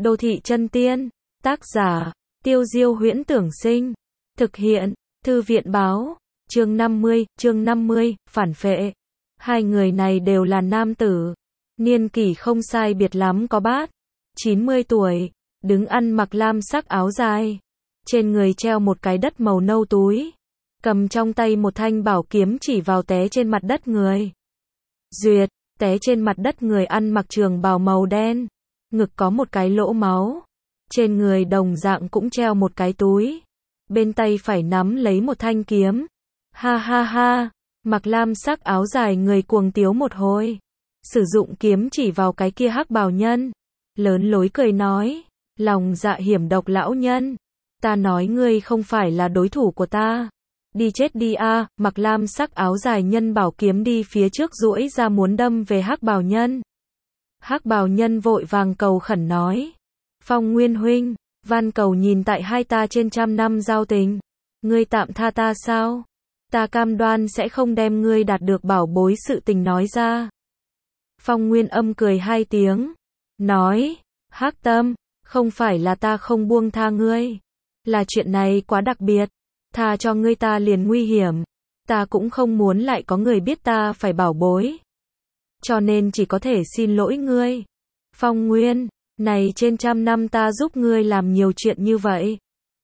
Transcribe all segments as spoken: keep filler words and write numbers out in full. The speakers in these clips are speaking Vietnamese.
Đô thị chân tiên, tác giả, Tiêu Diêu Huyễn Tưởng Sinh, thực hiện, Thư viện Báo, chương năm mươi, chương năm mươi, phản phệ. Hai người này đều là nam tử, niên kỷ không sai biệt lắm có bát, chín mươi tuổi, đứng ăn mặc lam sắc áo dài, trên người treo một cái đất màu nâu túi, cầm trong tay một thanh bảo kiếm chỉ vào té trên mặt đất người. Duyệt, té trên mặt đất người ăn mặc trường bào màu đen, ngực có một cái lỗ máu, trên người đồng dạng cũng treo một cái túi, bên tay phải nắm lấy một thanh kiếm. Ha ha ha, mặc lam sắc áo dài người cuồng tiếu một hồi, sử dụng kiếm chỉ vào cái kia hắc bào nhân, lớn lối cười nói, lòng dạ hiểm độc lão nhân, ta nói ngươi không phải là đối thủ của ta, đi chết đi a. À. Mặc lam sắc áo dài nhân bảo kiếm đi phía trước duỗi ra muốn đâm về hắc bào nhân. Hắc bào nhân vội vàng cầu khẩn nói, Phong Nguyên huynh, van cầu nhìn tại hai ta trên trăm năm giao tình, ngươi tạm tha ta sao? Ta cam đoan sẽ không đem ngươi đạt được bảo bối sự tình nói ra. Phong Nguyên âm cười hai tiếng, nói, Hắc Tâm, không phải là ta không buông tha ngươi, là chuyện này quá đặc biệt, tha cho ngươi ta liền nguy hiểm, ta cũng không muốn lại có người biết ta phải bảo bối, cho nên chỉ có thể xin lỗi ngươi. Phong Nguyên, này trên trăm năm ta giúp ngươi làm nhiều chuyện như vậy,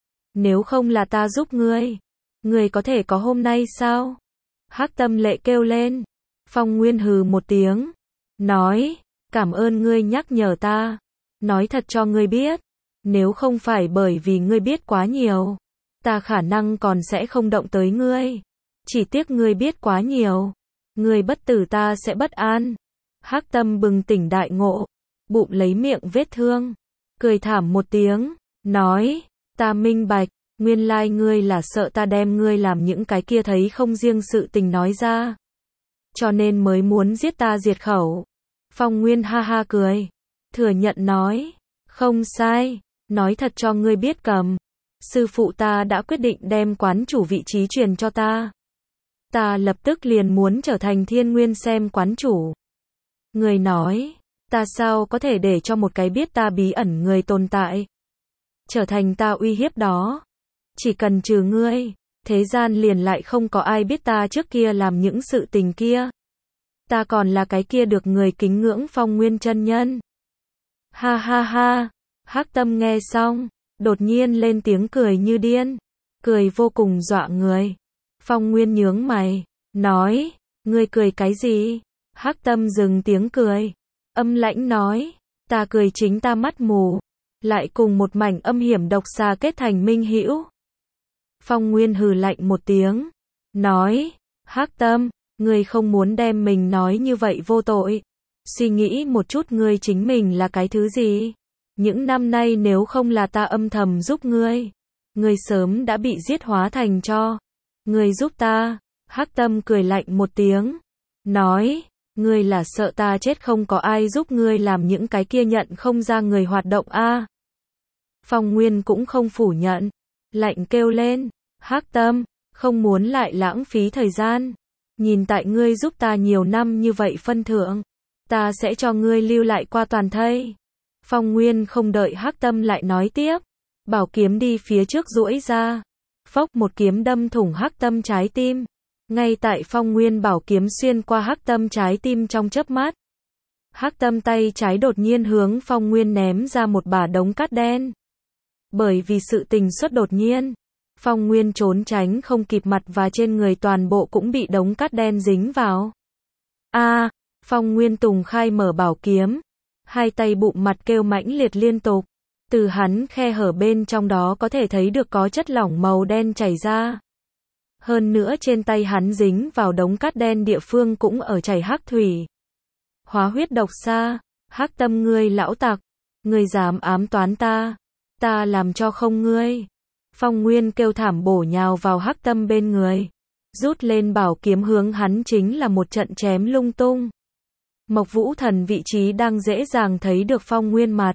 nếu không là ta giúp ngươi, ngươi có thể có hôm nay sao? Hắc Tâm lệ kêu lên. Phong Nguyên hừ một tiếng, nói, cảm ơn ngươi nhắc nhở ta, nói thật cho ngươi biết, nếu không phải bởi vì ngươi biết quá nhiều, ta khả năng còn sẽ không động tới ngươi, chỉ tiếc ngươi biết quá nhiều, ngươi bất tử ta sẽ bất an. Hắc Tâm bừng tỉnh đại ngộ, bụng lấy miệng vết thương, cười thảm một tiếng, nói, ta minh bạch, nguyên lai ngươi là sợ ta đem ngươi làm những cái kia thấy không riêng sự tình nói ra, cho nên mới muốn giết ta diệt khẩu. Phong Nguyên ha ha cười, thừa nhận nói, không sai, nói thật cho ngươi biết cầm, sư phụ ta đã quyết định đem quán chủ vị trí truyền cho ta. Ta lập tức liền muốn trở thành Thiên Nguyên xem quán chủ. Người nói, ta sao có thể để cho một cái biết ta bí ẩn người tồn tại, trở thành ta uy hiếp đó. Chỉ cần trừ ngươi, thế gian liền lại không có ai biết ta trước kia làm những sự tình kia. Ta còn là cái kia được người kính ngưỡng Phong Nguyên chân nhân. Ha ha ha, Hắc Tâm nghe xong, đột nhiên lên tiếng cười như điên, cười vô cùng dọa người. Phong Nguyên nhướng mày, nói, ngươi cười cái gì? Hắc Tâm dừng tiếng cười, âm lãnh nói, ta cười chính ta mắt mù, lại cùng một mảnh âm hiểm độc xà kết thành minh hữu. Phong Nguyên hừ lạnh một tiếng, nói, Hắc Tâm, ngươi không muốn đem mình nói như vậy vô tội, suy nghĩ một chút ngươi chính mình là cái thứ gì, những năm nay nếu không là ta âm thầm giúp ngươi, ngươi sớm đã bị giết hóa thành tro, ngươi giúp ta. Hắc Tâm cười lạnh một tiếng, nói, ngươi là sợ ta chết không có ai giúp ngươi làm những cái kia nhận không ra người hoạt động a. À. Phong Nguyên cũng không phủ nhận, lạnh kêu lên, Hắc Tâm, không muốn lại lãng phí thời gian, nhìn tại ngươi giúp ta nhiều năm như vậy phân thượng, ta sẽ cho ngươi lưu lại qua toàn thây. Phong Nguyên không đợi Hắc Tâm lại nói tiếp, bảo kiếm đi phía trước duỗi ra, phốc một kiếm đâm thủng Hắc Tâm trái tim. Ngay tại Phong Nguyên bảo kiếm xuyên qua Hắc Tâm trái tim trong chớp mắt, Hắc Tâm tay trái đột nhiên hướng Phong Nguyên ném ra một bả đống cát đen. Bởi vì sự tình xuất đột nhiên, Phong Nguyên trốn tránh không kịp, mặt và trên người toàn bộ cũng bị đống cát đen dính vào. A, à, Phong Nguyên Tùng khai mở bảo kiếm, hai tay bụng mặt kêu mãnh liệt liên tục, từ hắn khe hở bên trong đó có thể thấy được có chất lỏng màu đen chảy ra. Hơn nữa trên tay hắn dính vào đống cát đen địa phương cũng ở chảy hắc thủy. Hóa huyết độc xa, Hắc Tâm ngươi lão tặc, ngươi dám ám toán ta, ta làm cho không ngươi. Phong Nguyên kêu thảm bổ nhào vào Hắc Tâm bên người, rút lên bảo kiếm hướng hắn chính là một trận chém lung tung. Mộc Vũ Thần vị trí đang dễ dàng thấy được Phong Nguyên mặt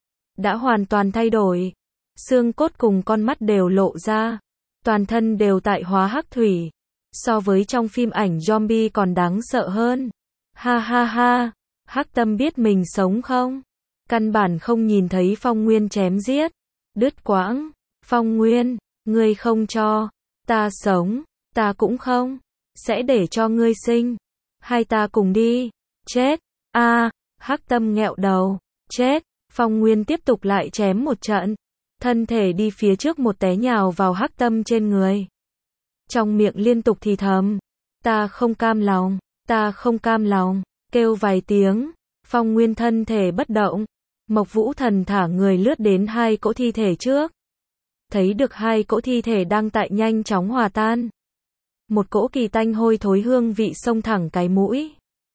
đã hoàn toàn thay đổi, xương cốt cùng con mắt đều lộ ra, toàn thân đều tại hóa hắc thủy, so với trong phim ảnh zombie còn đáng sợ hơn. Ha ha ha, Hắc Tâm biết mình sống không? căn bản không nhìn thấy Phong Nguyên chém giết, đứt quãng. Phong Nguyên, ngươi không cho ta sống, ta cũng không sẽ để cho ngươi sinh. Hai ta cùng đi. Chết. A, Hắc Tâm nghẹo đầu. Chết. Phong Nguyên tiếp tục lại chém một trận, thân thể đi phía trước một té nhào vào Hắc Tâm trên người. Trong miệng liên tục thì thầm, ta không cam lòng, ta không cam lòng, kêu vài tiếng. Phong Nguyên thân thể bất động. Mộc Vũ Thần thả người lướt đến hai cỗ thi thể trước. Thấy được hai cỗ thi thể đang tại nhanh chóng hòa tan. Một cỗ kỳ tanh hôi thối hương vị xông thẳng cái mũi.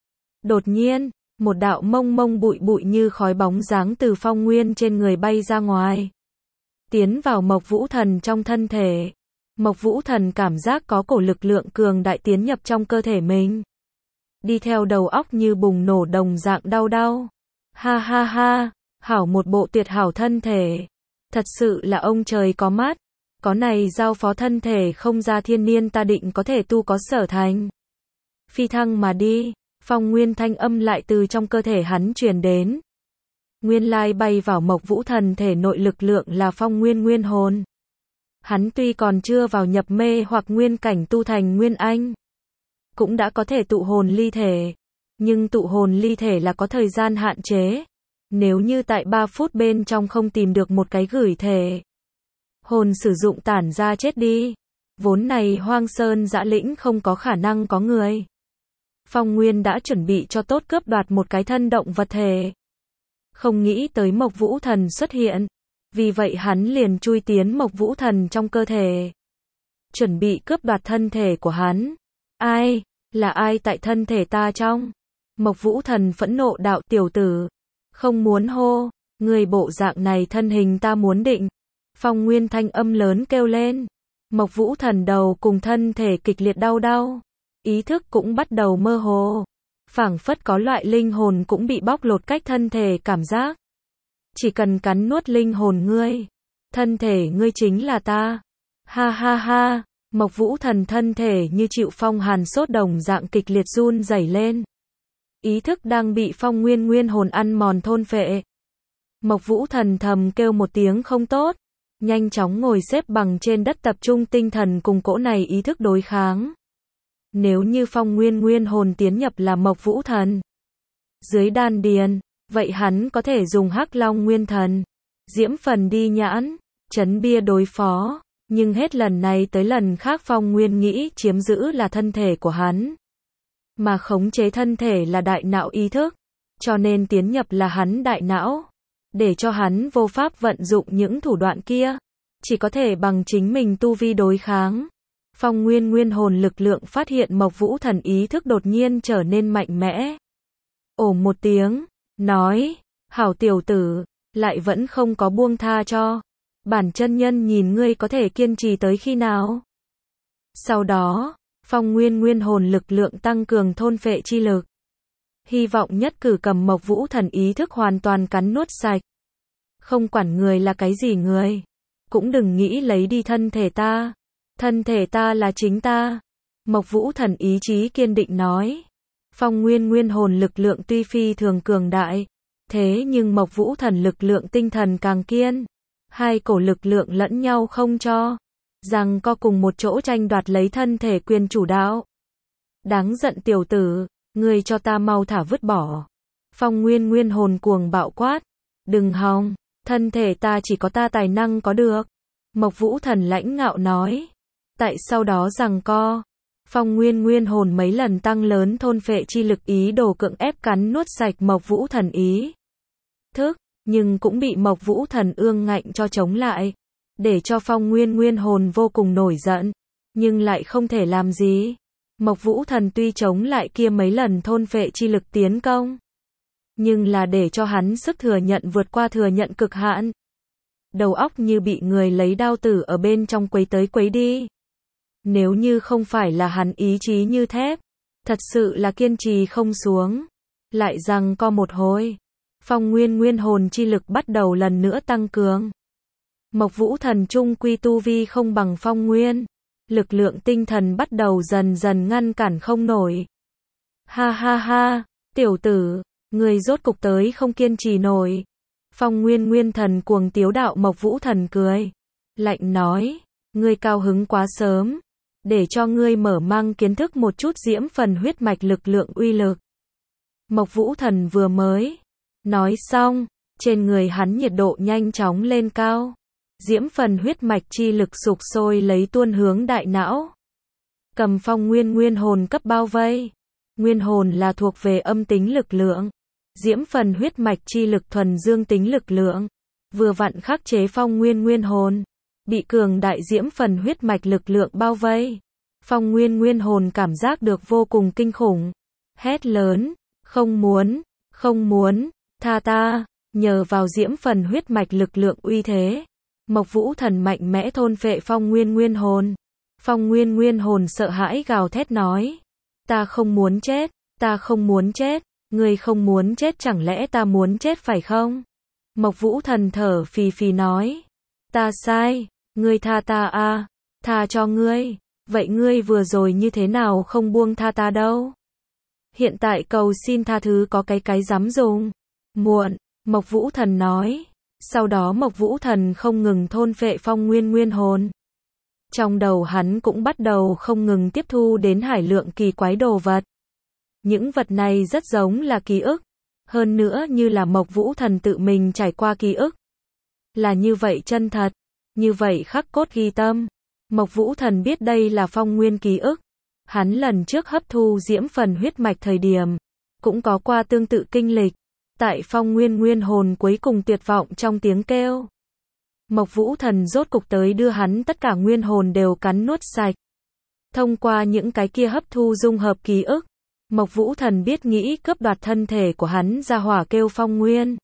Đột nhiên, một đạo mông mông bụi bụi như khói bóng dáng từ Phong Nguyên trên người bay ra ngoài, tiến vào Mộc Vũ Thần trong thân thể. Mộc Vũ Thần cảm giác có cổ lực lượng cường đại tiến nhập trong cơ thể mình. Đi theo đầu óc như bùng nổ đồng dạng đau đau. Ha ha ha, hảo một bộ tuyệt hảo thân thể. Thật sự là ông trời có mắt. Có này giao phó thân thể không ra thiên niên ta định có thể tu có sở thành. Phi thăng mà đi. Phong Nguyên thanh âm lại từ trong cơ thể hắn truyền đến. Nguyên lai bay vào Mộc Vũ Thần thể nội lực lượng là Phong Nguyên nguyên hồn. Hắn tuy còn chưa vào nhập mê hoặc nguyên cảnh tu thành Nguyên Anh, cũng đã có thể tụ hồn ly thể. Nhưng tụ hồn ly thể là có thời gian hạn chế. Nếu như tại ba phút bên trong không tìm được một cái gửi thể, hồn sử dụng tản ra chết đi. Vốn này hoang sơn dã lĩnh không có khả năng có người. Phong Nguyên đã chuẩn bị cho tốt cướp đoạt một cái thân động vật thể. Không nghĩ tới Mộc Vũ Thần xuất hiện. Vì vậy hắn liền chui tiến Mộc Vũ Thần trong cơ thể. Chuẩn bị cướp đoạt thân thể của hắn. Ai? Là ai tại thân thể ta trong? Mộc Vũ Thần phẫn nộ đạo tiểu tử. Không muốn hô. Người bộ dạng này thân hình ta muốn định. Phong Nguyên thanh âm lớn kêu lên. Mộc Vũ Thần đầu cùng thân thể kịch liệt đau đau. Ý thức cũng bắt đầu mơ hồ. Phảng phất có loại linh hồn cũng bị bóc lột cách thân thể cảm giác. Chỉ cần cắn nuốt linh hồn ngươi, thân thể ngươi chính là ta. Ha ha ha, Mộc Vũ Thần thân thể như chịu phong hàn sốt đồng dạng kịch liệt run rẩy lên. Ý thức đang bị Phong Nguyên nguyên hồn ăn mòn thôn phệ. Mộc Vũ Thần thầm kêu một tiếng không tốt, nhanh chóng ngồi xếp bằng trên đất tập trung tinh thần cùng cỗ này ý thức đối kháng. Nếu như Phong Nguyên nguyên hồn tiến nhập là Mộc Vũ Thần dưới đan điền, vậy hắn có thể dùng Hắc Long Nguyên Thần, Diễm Phần đi nhãn, chấn bia đối phó. Nhưng hết lần này tới lần khác Phong Nguyên nghĩ chiếm giữ là thân thể của hắn, mà khống chế thân thể là đại não ý thức, cho nên tiến nhập là hắn đại não, để cho hắn vô pháp vận dụng những thủ đoạn kia, chỉ có thể bằng chính mình tu vi đối kháng. Phong Nguyên nguyên hồn lực lượng phát hiện Mộc Vũ Thần ý thức đột nhiên trở nên mạnh mẽ. Ồ một tiếng, nói, hảo tiểu tử, lại vẫn không có buông tha cho. Bản chân nhân nhìn ngươi có thể kiên trì tới khi nào. Sau đó, Phong Nguyên nguyên hồn lực lượng tăng cường thôn phệ chi lực. Hy vọng nhất cử cầm Mộc Vũ Thần ý thức hoàn toàn cắn nuốt sạch. Không quản người là cái gì người, cũng đừng nghĩ lấy đi thân thể ta. Thân thể ta là chính ta. Mộc Vũ Thần ý chí kiên định nói. Phong Nguyên nguyên hồn lực lượng tuy phi thường cường đại, thế nhưng Mộc Vũ Thần lực lượng tinh thần càng kiên. Hai cổ lực lượng lẫn nhau không cho, rằng co cùng một chỗ tranh đoạt lấy thân thể quyền chủ đạo. Đáng giận tiểu tử, ngươi cho ta mau thả vứt bỏ. Phong Nguyên nguyên hồn cuồng bạo quát. Đừng hòng, thân thể ta chỉ có ta tài năng có được. Mộc Vũ Thần lãnh ngạo nói. Tại sau đó rằng co, Phong Nguyên nguyên hồn mấy lần tăng lớn thôn phệ chi lực ý đồ cưỡng ép cắn nuốt sạch Mộc Vũ Thần ý thức, nhưng cũng bị Mộc Vũ Thần ương ngạnh cho chống lại, để cho Phong Nguyên nguyên hồn vô cùng nổi giận, nhưng lại không thể làm gì. Mộc Vũ Thần tuy chống lại kia mấy lần thôn phệ chi lực tiến công, nhưng là để cho hắn sức thừa nhận vượt qua thừa nhận cực hạn. Đầu óc như bị người lấy đao tử ở bên trong quấy tới quấy đi. Nếu như không phải là hắn ý chí như thép, thật sự là kiên trì không xuống. Lại rằng co một hồi, Phong Nguyên nguyên hồn chi lực bắt đầu lần nữa tăng cường. Mộc Vũ Thần trung quy tu vi không bằng Phong Nguyên, lực lượng tinh thần bắt đầu dần dần ngăn cản không nổi. Ha ha ha, tiểu tử, người rốt cục tới không kiên trì nổi. Phong Nguyên Nguyên Thần cuồng tiếu đạo Mộc Vũ Thần cười, lạnh nói, ngươi cao hứng quá sớm, để cho ngươi mở mang kiến thức một chút diễm phần huyết mạch lực lượng uy lực. Mộc Vũ Thần vừa mới nói xong, trên người hắn nhiệt độ nhanh chóng lên cao. Diễm phần huyết mạch chi lực sục sôi lấy tuôn hướng đại não. Cầm Phong Nguyên Nguyên hồn cấp bao vây. Nguyên hồn là thuộc về âm tính lực lượng. Diễm phần huyết mạch chi lực thuần dương tính lực lượng. Vừa vặn khắc chế Phong Nguyên Nguyên hồn. Bị cường đại diễm phần huyết mạch lực lượng bao vây. Phong Nguyên Nguyên hồn cảm giác được vô cùng kinh khủng. Hét lớn, không muốn, không muốn, tha ta, nhờ vào diễm phần huyết mạch lực lượng uy thế. Mộc Vũ Thần mạnh mẽ thôn phệ Phong Nguyên Nguyên hồn. Phong Nguyên Nguyên hồn sợ hãi gào thét nói. Ta không muốn chết, ta không muốn chết, ngươi không muốn chết chẳng lẽ ta muốn chết phải không? Mộc Vũ Thần thở phì phì nói. Ta sai, ngươi tha ta a, tha cho ngươi, vậy ngươi vừa rồi như thế nào không buông tha ta đâu? Hiện tại cầu xin tha thứ có cái cái dám dùng. Muộn, Mộc Vũ Thần nói. Sau đó Mộc Vũ Thần không ngừng thôn phệ Phong Nguyên Nguyên hồn. Trong đầu hắn cũng bắt đầu không ngừng tiếp thu đến hải lượng kỳ quái đồ vật. Những vật này rất giống là ký ức, hơn nữa như là Mộc Vũ Thần tự mình trải qua ký ức. Là như vậy chân thật, như vậy khắc cốt ghi tâm. Mộc Vũ Thần biết đây là Phong Nguyên ký ức. Hắn lần trước hấp thu diễm phần huyết mạch thời điểm, cũng có qua tương tự kinh lịch. Tại Phong Nguyên Nguyên hồn cuối cùng tuyệt vọng trong tiếng kêu. Mộc Vũ Thần rốt cục tới đưa hắn tất cả nguyên hồn đều cắn nuốt sạch. Thông qua những cái kia hấp thu dung hợp ký ức, Mộc Vũ Thần biết nghĩ cướp đoạt thân thể của hắn ra hỏa kêu Phong Nguyên.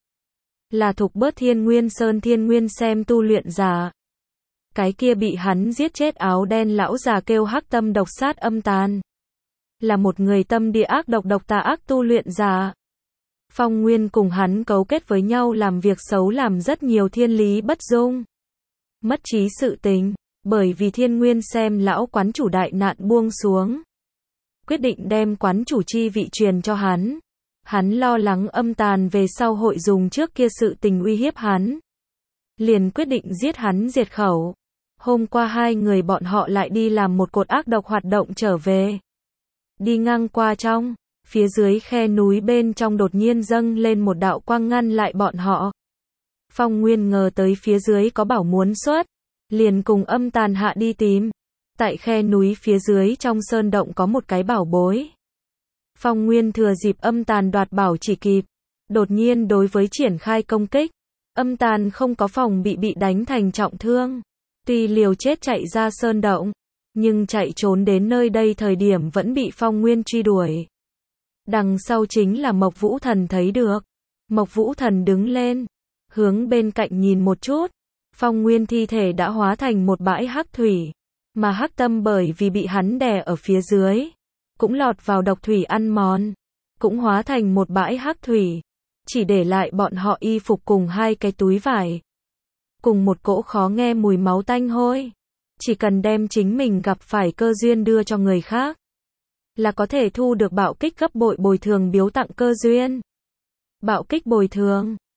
Là Thục Bớt Thiên Nguyên Sơn Thiên Nguyên xem tu luyện giả. Cái kia bị hắn giết chết áo đen lão già kêu Hắc Tâm Độc Sát Âm Tàn. Là một người tâm địa ác độc độc tà ác tu luyện giả. Phong Nguyên cùng hắn cấu kết với nhau làm việc xấu làm rất nhiều thiên lý bất dung. Mất trí sự tình, bởi vì Thiên Nguyên xem lão quán chủ đại nạn buông xuống. Quyết định đem quán chủ chi vị truyền cho hắn. Hắn lo lắng Âm Tàn về sau hội dùng trước kia sự tình uy hiếp hắn. Liền quyết định giết hắn diệt khẩu. Hôm qua hai người bọn họ lại đi làm một cột ác độc hoạt động trở về. Đi ngang qua trong, phía dưới khe núi bên trong đột nhiên dâng lên một đạo quang ngăn lại bọn họ. Phong Nguyên ngờ tới phía dưới có bảo muốn xuất, liền cùng Âm Tàn hạ đi tìm. Tại khe núi phía dưới trong sơn động có một cái bảo bối. Phong Nguyên thừa dịp Âm Tàn đoạt bảo chỉ kịp, đột nhiên đối với triển khai công kích. Âm Tàn không có phòng bị bị đánh thành trọng thương. Tuy liều chết chạy ra sơn động, nhưng chạy trốn đến nơi đây thời điểm vẫn bị Phong Nguyên truy đuổi. Đằng sau chính là Mộc Vũ Thần thấy được. Mộc Vũ Thần đứng lên, hướng bên cạnh nhìn một chút. Phong Nguyên thi thể đã hóa thành một bãi hắc thủy, mà Hắc Tâm bởi vì bị hắn đè ở phía dưới, cũng lọt vào độc thủy ăn mòn, cũng hóa thành một bãi hắc thủy, chỉ để lại bọn họ y phục cùng hai cái túi vải, cùng một cỗ khó nghe mùi máu tanh hôi. Chỉ cần đem chính mình gặp phải cơ duyên đưa cho người khác, là có thể thu được bạo kích gấp bội bồi thường biếu tặng cơ duyên. Bạo kích bồi thường